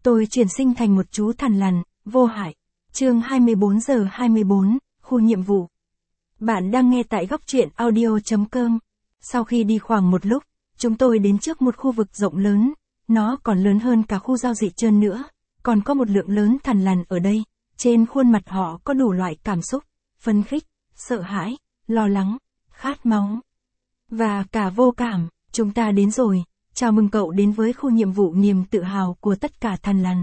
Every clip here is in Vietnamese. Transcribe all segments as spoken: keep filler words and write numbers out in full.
Tôi chuyển sinh thành một chú thằn lằn, vô hại. Chương hai mươi bốn giờ hai mươi bốn, khu nhiệm vụ. Bạn đang nghe tại góc truyện audio chấm com. Sau khi đi khoảng một lúc, chúng tôi đến trước một khu vực rộng lớn, nó còn lớn hơn cả khu giao dịch trơn nữa, còn có một lượng lớn thằn lằn ở đây, trên khuôn mặt họ có đủ loại cảm xúc, phấn khích, sợ hãi, lo lắng, khát máu, và cả vô cảm. Chúng ta đến rồi, chào mừng cậu đến với khu nhiệm vụ niềm tự hào của tất cả thằn lằn.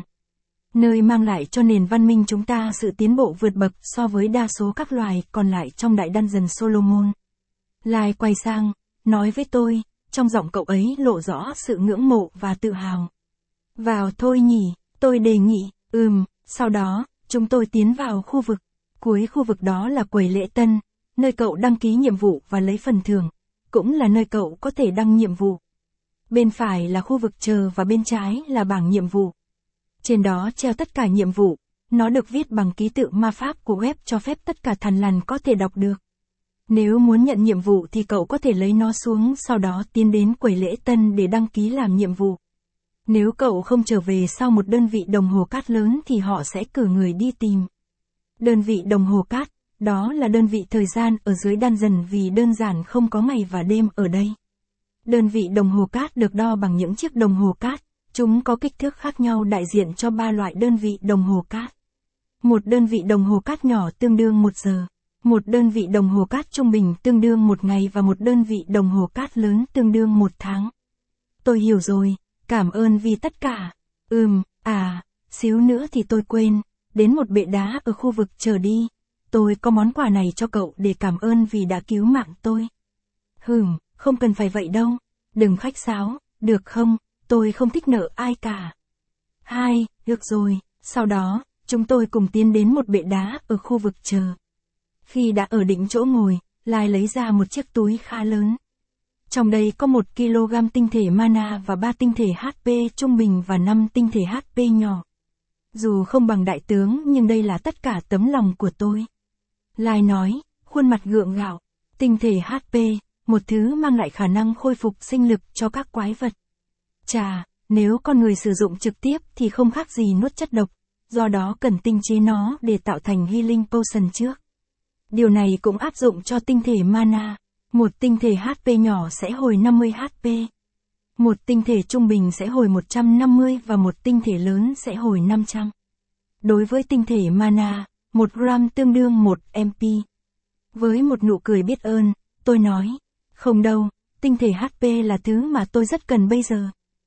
Nơi mang lại cho nền văn minh chúng ta sự tiến bộ vượt bậc so với đa số các loài còn lại trong đại dungeon Solomon. Lai quay sang, nói với tôi, trong giọng cậu ấy lộ rõ sự ngưỡng mộ và tự hào. Vào thôi nhỉ, tôi đề nghị, ừm, sau đó, chúng tôi tiến vào khu vực. Cuối khu vực đó là quầy lễ tân, nơi cậu đăng ký nhiệm vụ và lấy phần thưởng, cũng là nơi cậu có thể đăng nhiệm vụ. Bên phải là khu vực chờ và bên trái là bảng nhiệm vụ. Trên đó treo tất cả nhiệm vụ, nó được viết bằng ký tự ma pháp của web cho phép tất cả thằn lằn có thể đọc được. Nếu muốn nhận nhiệm vụ thì cậu có thể lấy nó xuống sau đó tiến đến quầy lễ tân để đăng ký làm nhiệm vụ. Nếu cậu không trở về sau một đơn vị đồng hồ cát lớn thì họ sẽ cử người đi tìm. Đơn vị đồng hồ cát, đó là đơn vị thời gian ở dưới dungeon vì đơn giản không có ngày và đêm ở đây. Đơn vị đồng hồ cát được đo bằng những chiếc đồng hồ cát, chúng có kích thước khác nhau đại diện cho ba loại đơn vị đồng hồ cát. Một đơn vị đồng hồ cát nhỏ tương đương một giờ, một đơn vị đồng hồ cát trung bình tương đương một ngày và một đơn vị đồng hồ cát lớn tương đương một tháng. Tôi hiểu rồi, cảm ơn vì tất cả. Ừm, à, xíu nữa thì tôi quên, đến một bệ đá ở khu vực chờ đi. Tôi có món quà này cho cậu để cảm ơn vì đã cứu mạng tôi. Hừm, không cần phải vậy đâu. Đừng khách sáo, được không? Tôi không thích nợ ai cả. Hai, được rồi. Sau đó, chúng tôi cùng tiến đến một bệ đá ở khu vực chờ. Khi đã ở định chỗ ngồi, Lai lấy ra một chiếc túi khá lớn. Trong đây có một ki lô gam tinh thể mana và ba tinh thể hát pê trung bình và năm tinh thể hát pê nhỏ. Dù không bằng đại tướng nhưng đây là tất cả tấm lòng của tôi. Lai nói, khuôn mặt gượng gạo, tinh thể hát pê, một thứ mang lại khả năng khôi phục sinh lực cho các quái vật. Chà, nếu con người sử dụng trực tiếp thì không khác gì nuốt chất độc, do đó cần tinh chế nó để tạo thành healing potion trước. Điều này cũng áp dụng cho tinh thể mana. Một tinh thể hát pê nhỏ sẽ hồi năm mươi hát pê. Một tinh thể trung bình sẽ hồi một trăm năm mươi và một tinh thể lớn sẽ hồi năm trăm. Đối với tinh thể mana, một gram tương đương một em pê. Với một nụ cười biết ơn, tôi nói, không đâu, tinh thể hát pê là thứ mà tôi rất cần bây giờ.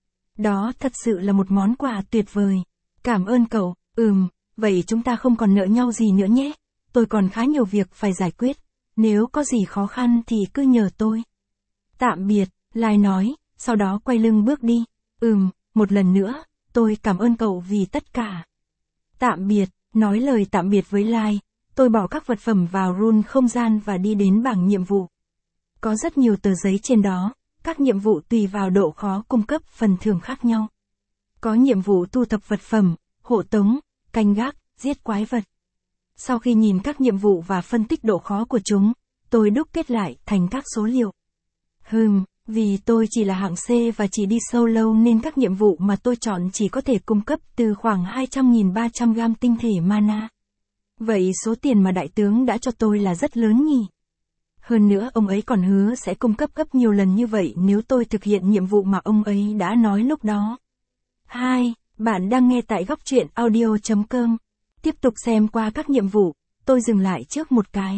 Đó thật sự là một món quà tuyệt vời. Cảm ơn cậu, ừm, vậy chúng ta không còn nợ nhau gì nữa nhé. Tôi còn khá nhiều việc phải giải quyết. Nếu có gì khó khăn thì cứ nhờ tôi. Tạm biệt, Lai nói, sau đó quay lưng bước đi. Ừm, một lần nữa, tôi cảm ơn cậu vì tất cả. Tạm biệt, nói lời tạm biệt với Lai, tôi bỏ các vật phẩm vào rune không gian và đi đến bảng nhiệm vụ. Có rất nhiều tờ giấy trên đó, các nhiệm vụ tùy vào độ khó cung cấp phần thưởng khác nhau. Có nhiệm vụ thu thập vật phẩm, hộ tống, canh gác, giết quái vật. Sau khi nhìn các nhiệm vụ và phân tích độ khó của chúng, tôi đúc kết lại thành các số liệu. Hừm, vì tôi chỉ là hạng C và chỉ đi sâu lâu nên các nhiệm vụ mà tôi chọn chỉ có thể cung cấp từ khoảng hai trăm nghìn ba trăm gam tinh thể mana. Vậy số tiền mà đại tướng đã cho tôi là rất lớn nhỉ? Hơn nữa ông ấy còn hứa sẽ cung cấp gấp nhiều lần như vậy nếu tôi thực hiện nhiệm vụ mà ông ấy đã nói lúc đó. Hai, bạn đang nghe tại góc truyện audio chấm com. Tiếp tục xem qua các nhiệm vụ, tôi dừng lại trước một cái.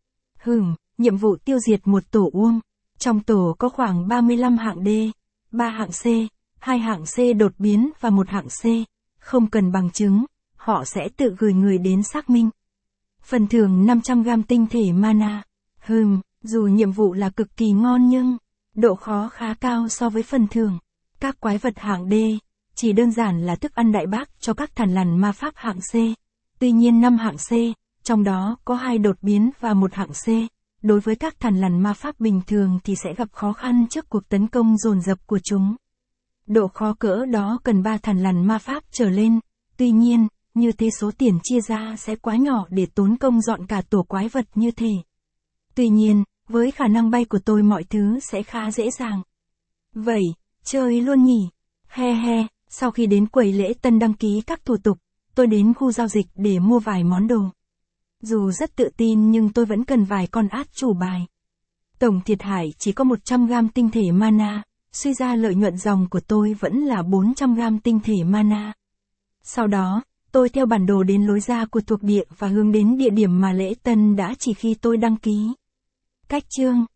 Hừm, nhiệm vụ tiêu diệt một tổ uông. Trong tổ có khoảng ba mươi lăm hạng D, ba hạng C, hai hạng C đột biến và một hạng C. Không cần bằng chứng, họ sẽ tự gửi người đến xác minh. Phần thưởng năm trăm gam tinh thể mana. Hừm, dù nhiệm vụ là cực kỳ ngon nhưng độ khó khá cao so với phần thưởng. Các quái vật hạng D chỉ đơn giản là thức ăn đại bác cho các thằn lằn ma pháp hạng C. Tuy nhiên năm hạng C, trong đó có hai đột biến và một hạng C, đối với các thằn lằn ma pháp bình thường thì sẽ gặp khó khăn trước cuộc tấn công dồn dập của chúng. Độ khó cỡ đó cần ba thằn lằn ma pháp trở lên, tuy nhiên, như thế số tiền chia ra sẽ quá nhỏ để tốn công dọn cả tổ quái vật như thế. Tuy nhiên, với khả năng bay của tôi mọi thứ sẽ khá dễ dàng. Vậy, chơi luôn nhỉ? He he, Sau khi đến quầy lễ tân đăng ký các thủ tục, tôi đến khu giao dịch để mua vài món đồ. Dù rất tự tin nhưng tôi vẫn cần vài con át chủ bài. Tổng thiệt hại chỉ có một trăm gam tinh thể mana, suy ra lợi nhuận dòng của tôi vẫn là bốn trăm gam tinh thể mana. Sau đó, tôi theo bản đồ đến lối ra của thuộc địa và hướng đến địa điểm mà lễ tân đã chỉ khi tôi đăng ký. Cách chương